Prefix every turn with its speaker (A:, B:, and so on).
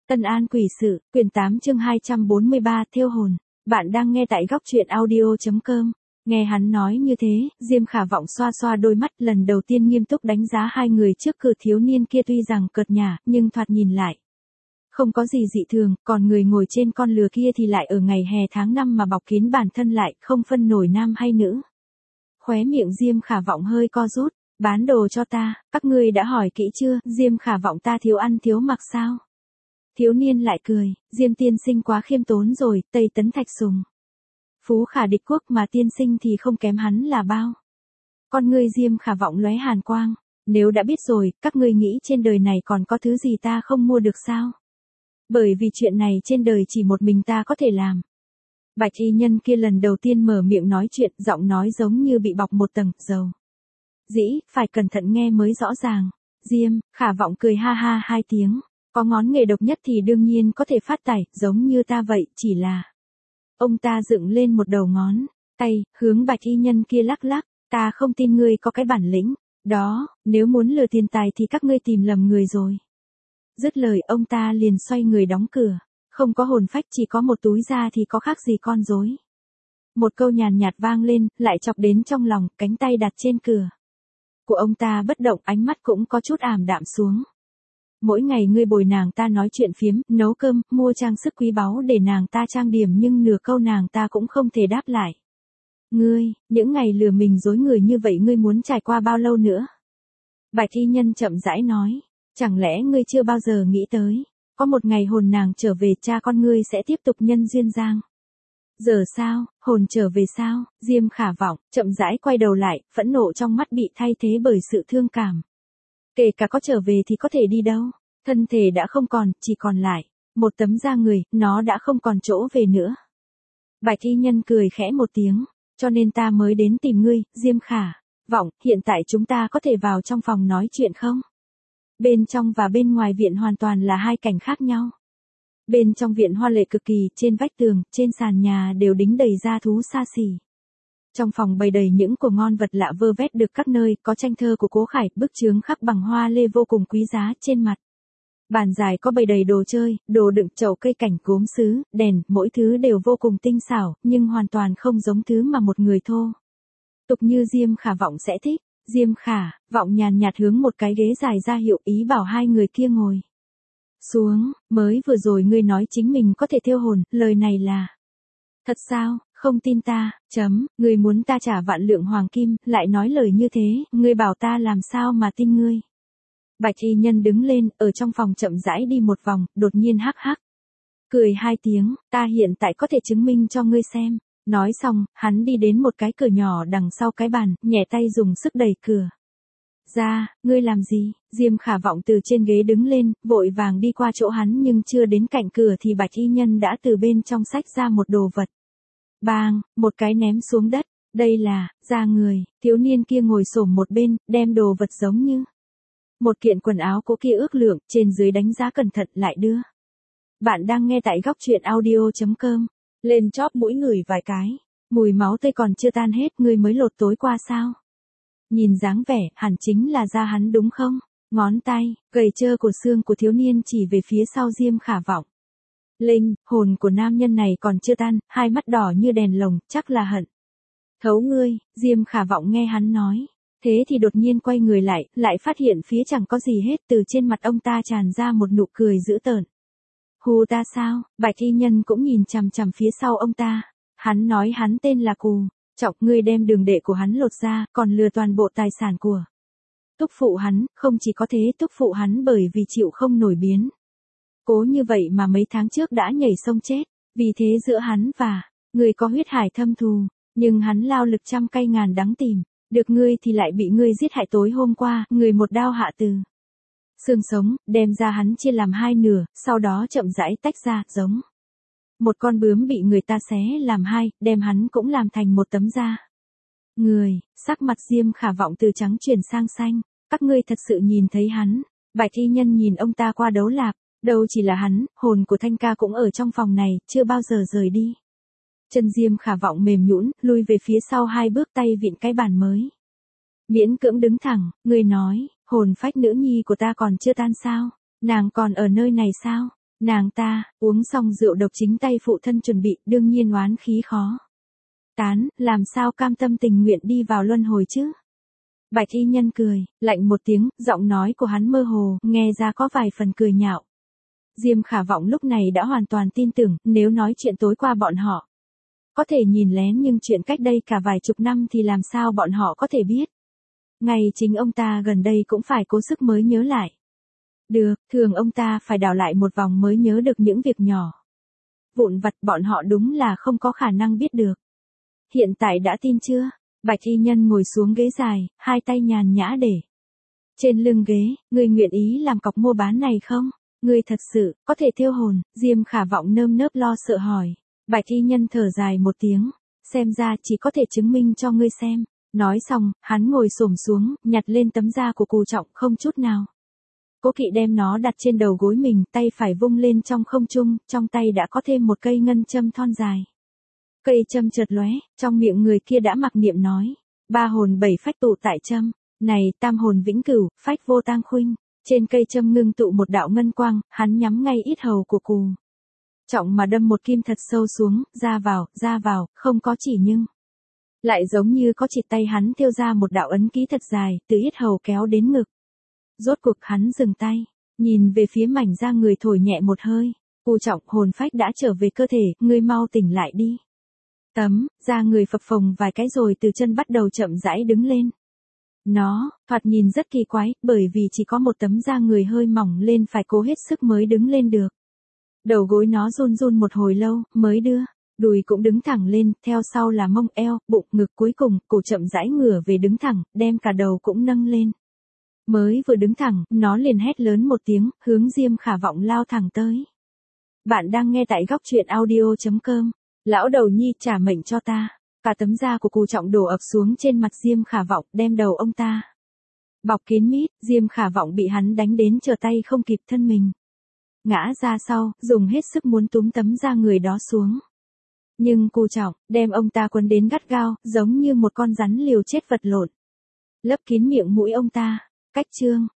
A: Tân An quỷ sự, quyển 8 chương 243, thêu hồn. Bạn đang nghe tại góc truyện audio.com. Nghe hắn nói như thế, Diêm Khả Vọng xoa xoa đôi mắt, lần đầu tiên nghiêm túc đánh giá hai người trước cửa thiếu niên kia, tuy rằng cợt nhả, nhưng thoạt nhìn lại không có gì dị thường, còn người ngồi trên con lừa kia thì lại ở ngày hè tháng 5 mà bọc kín bản thân lại, không phân nổi nam hay nữ. Khóe miệng Diêm Khả Vọng hơi co rút, bán đồ cho ta, các ngươi đã hỏi kỹ chưa, Diêm Khả Vọng ta thiếu ăn thiếu mặc sao? Thiếu niên lại cười, Diêm tiên sinh quá khiêm tốn rồi, Tây Tấn Thạch Sùng. Phú khả địch quốc mà tiên sinh thì không kém hắn là bao. Con ngươi Diêm Khả Vọng lóe hàn quang, nếu đã biết rồi, các ngươi nghĩ trên đời này còn có thứ gì ta không mua được sao? Bởi vì chuyện này trên đời chỉ một mình ta có thể làm. Bạch y nhân kia lần đầu tiên mở miệng nói chuyện, giọng nói giống như bị bọc một tầng dầu. Dĩ, phải cẩn thận nghe mới rõ ràng. Diêm Khả Vọng cười ha ha hai tiếng. Có ngón nghề độc nhất thì đương nhiên có thể phát tài, giống như ta vậy, chỉ là... Ông ta dựng lên một đầu ngón tay, hướng bạch y nhân kia lắc lắc, ta không tin ngươi có cái bản lĩnh. Đó, nếu muốn lừa tiền tài thì các ngươi tìm lầm người rồi. Dứt lời ông ta liền xoay người đóng cửa. Không có hồn phách, chỉ có một túi da thì có khác gì con rối. Một câu nhàn nhạt vang lên, lại chọc đến trong lòng, cánh tay đặt trên cửa của ông ta bất động, ánh mắt cũng có chút ảm đạm xuống. Mỗi ngày ngươi bồi nàng ta nói chuyện phiếm, nấu cơm, mua trang sức quý báu để nàng ta trang điểm, nhưng nửa câu nàng ta cũng không thể đáp lại. Ngươi, những ngày lừa mình dối người như vậy ngươi muốn trải qua bao lâu nữa? Bạch y nhân chậm rãi nói, chẳng lẽ ngươi chưa bao giờ nghĩ tới, có một ngày hồn nàng trở về, cha con ngươi sẽ tiếp tục nhân duyên giang. Giờ sao, hồn trở về sao? Diêm Khả Vọng chậm rãi quay đầu lại, phẫn nộ trong mắt bị thay thế bởi sự thương cảm. Kể cả có trở về thì có thể đi đâu? Thân thể đã không còn, chỉ còn lại một tấm da người, nó đã không còn chỗ về nữa. Bạch y nhân cười khẽ một tiếng, cho nên ta mới đến tìm ngươi, Diêm Khả Vọng, hiện tại chúng ta có thể vào trong phòng nói chuyện không? Bên trong và bên ngoài viện hoàn toàn là hai cảnh khác nhau. Bên trong viện hoa lệ cực kỳ, trên vách tường, trên sàn nhà đều đính đầy da thú xa xỉ. Trong phòng bày đầy những của ngon vật lạ vơ vét được các nơi, có tranh thơ của Cố Khải, bức chướng khắc bằng hoa lê vô cùng quý giá trên mặt. Bàn dài có bày đầy đồ chơi, đồ đựng, chậu cây cảnh, gốm sứ, đèn, mỗi thứ đều vô cùng tinh xảo, nhưng hoàn toàn không giống thứ mà một người thô tục như Diêm Khả Vọng sẽ thích. Diêm Khả Vọng nhàn nhạt hướng một cái ghế dài ra hiệu, ý bảo hai người kia ngồi xuống. Mới vừa rồi ngươi nói chính mình có thể thêu hồn, lời này là thật sao? Không tin ta, ngươi muốn ta trả vạn lượng hoàng kim, lại nói lời như thế, ngươi bảo ta làm sao mà tin ngươi. Bạch y nhân đứng lên, ở trong phòng chậm rãi đi một vòng, đột nhiên hắc hắc cười hai tiếng, ta hiện tại có thể chứng minh cho ngươi xem. Nói xong, hắn đi đến một cái cửa nhỏ đằng sau cái bàn, nhẹ tay dùng sức đẩy cửa ra. Ngươi làm gì? Diêm Khả Vọng từ trên ghế đứng lên, vội vàng đi qua chỗ hắn, nhưng chưa đến cạnh cửa thì bạch y nhân đã từ bên trong xách ra một đồ vật. Bang, một cái ném xuống đất. Đây là da người. Thiếu niên kia ngồi xổm một bên, đem đồ vật giống như một kiện quần áo cũ kia ước lượng, trên dưới đánh giá cẩn thận lại đưa. Bạn đang nghe tại góc truyện audio.com. Lên chóp mũi ngửi vài cái, mùi máu tươi còn chưa tan hết, ngươi mới lột tối qua sao? Nhìn dáng vẻ, hẳn chính là da hắn đúng không? Ngón tay gầy trơ của xương của thiếu niên chỉ về phía sau Diêm Khả Vọng. Linh hồn của nam nhân này còn chưa tan, hai mắt đỏ như đèn lồng, chắc là hận thấu ngươi. Diêm Khả Vọng nghe hắn nói thế thì đột nhiên quay người lại phát hiện phía chẳng có gì hết, từ trên mặt ông ta tràn ra một nụ cười dữ tợn. Hù ta sao? Bạch y nhân cũng nhìn chằm chằm phía sau ông ta. Hắn nói hắn tên là Cù Trọng, ngươi đem đường đệ của hắn lột ra, còn lừa toàn bộ tài sản của thúc phụ hắn. Không chỉ có thế, thúc phụ hắn bởi vì chịu không nổi biến cố như vậy mà mấy tháng trước đã nhảy sông chết. Vì thế giữa hắn và người có huyết hải thâm thù, nhưng hắn lao lực trăm cay ngàn đắng tìm được ngươi thì lại bị ngươi giết hại. Tối hôm qua, người một đao hạ từ xương sống, đem ra hắn chia làm hai nửa, sau đó chậm rãi tách ra, giống một con bướm bị người ta xé làm hai, đem hắn cũng làm thành một tấm da người. Sắc mặt Diêm Khả Vọng từ trắng chuyển sang xanh. Các ngươi thật sự nhìn thấy hắn? Bạch y nhân nhìn ông ta qua đấu lạp, đâu chỉ là hắn, hồn của Thanh ca cũng ở trong phòng này, chưa bao giờ rời đi. Chân Diêm Khả Vọng mềm nhũn, lui về phía sau hai bước, tay vịn cái bàn mới miễn cưỡng đứng thẳng. Ngươi nói, hồn phách nữ nhi của ta còn chưa tan sao? Nàng còn ở nơi này sao? Nàng ta, uống xong rượu độc chính tay phụ thân chuẩn bị, đương nhiên oán khí khó tán, làm sao cam tâm tình nguyện đi vào luân hồi chứ? Bạch y nhân cười, lạnh một tiếng, giọng nói của hắn mơ hồ, nghe ra có vài phần cười nhạo. Diêm Khả Vọng lúc này đã hoàn toàn tin tưởng, nếu nói chuyện tối qua bọn họ có thể nhìn lén nhưng chuyện cách đây cả vài chục năm thì làm sao bọn họ có thể biết. Ngay chính ông ta gần đây cũng phải cố sức mới nhớ lại. Được, thường ông ta phải đảo lại một vòng mới nhớ được những việc nhỏ vụn vặt, bọn họ đúng là không có khả năng biết được. Hiện tại đã tin chưa? Bạch y nhân ngồi xuống ghế dài, hai tay nhàn nhã để trên lưng ghế, ngươi nguyện ý làm cọc mua bán này không? Ngươi thật sự có thể thiêu hồn? Diêm Khả Vọng nơm nớp lo sợ hỏi. Bạch y nhân thở dài một tiếng, xem ra chỉ có thể chứng minh cho ngươi xem. Nói xong, hắn ngồi xổm xuống, nhặt lên tấm da của Cù Trọng không chút nào cố kỵ đem nó đặt trên đầu gối mình, tay phải vung lên trong không trung, trong tay đã có thêm một cây ngân châm thon dài. Cây châm chợt lóe, trong miệng người kia đã mặc niệm nói, ba hồn bảy phách tụ tại châm, này tam hồn vĩnh cửu, phách vô tang khuynh. Trên cây châm ngưng tụ một đạo ngân quang, hắn nhắm ngay yết hầu của Cù Trọng mà đâm một kim thật sâu xuống, ra vào, không có chỉ nhưng lại giống như có chỉ tay hắn thêu ra một đạo ấn ký thật dài, từ yết hầu kéo đến ngực. Rốt cuộc hắn dừng tay, nhìn về phía mảnh da người thổi nhẹ một hơi. Cù Trọng, hồn phách đã trở về cơ thể, ngươi mau tỉnh lại đi. Da người phập phồng vài cái rồi từ chân bắt đầu chậm rãi đứng lên. Nó, thoạt nhìn rất kỳ quái, bởi vì chỉ có một tấm da người hơi mỏng lên phải cố hết sức mới đứng lên được. Đầu gối nó run run một hồi lâu, mới đưa. Đùi cũng đứng thẳng lên, theo sau là mông, eo, bụng, ngực, cuối cùng, cổ chậm rãi ngửa về đứng thẳng, đem cả đầu cũng nâng lên. Mới vừa đứng thẳng, nó liền hét lớn một tiếng, hướng Diêm Khả Vọng lao thẳng tới. Bạn đang nghe tại góc truyện audio.com. Lão đầu nhi, trả mệnh cho ta. Cả tấm da của Cù Trọng đổ ập xuống trên mặt Diêm Khả Vọng, đem đầu ông ta bọc kín mít. Diêm Khả Vọng bị hắn đánh đến trở tay không kịp thân mình, ngã ra sau, dùng hết sức muốn túm tấm da người đó xuống. Nhưng Cù Trọng đem ông ta quấn đến gắt gao, giống như một con rắn liều chết vật lộn, lấp kín miệng mũi ông ta. Cách chương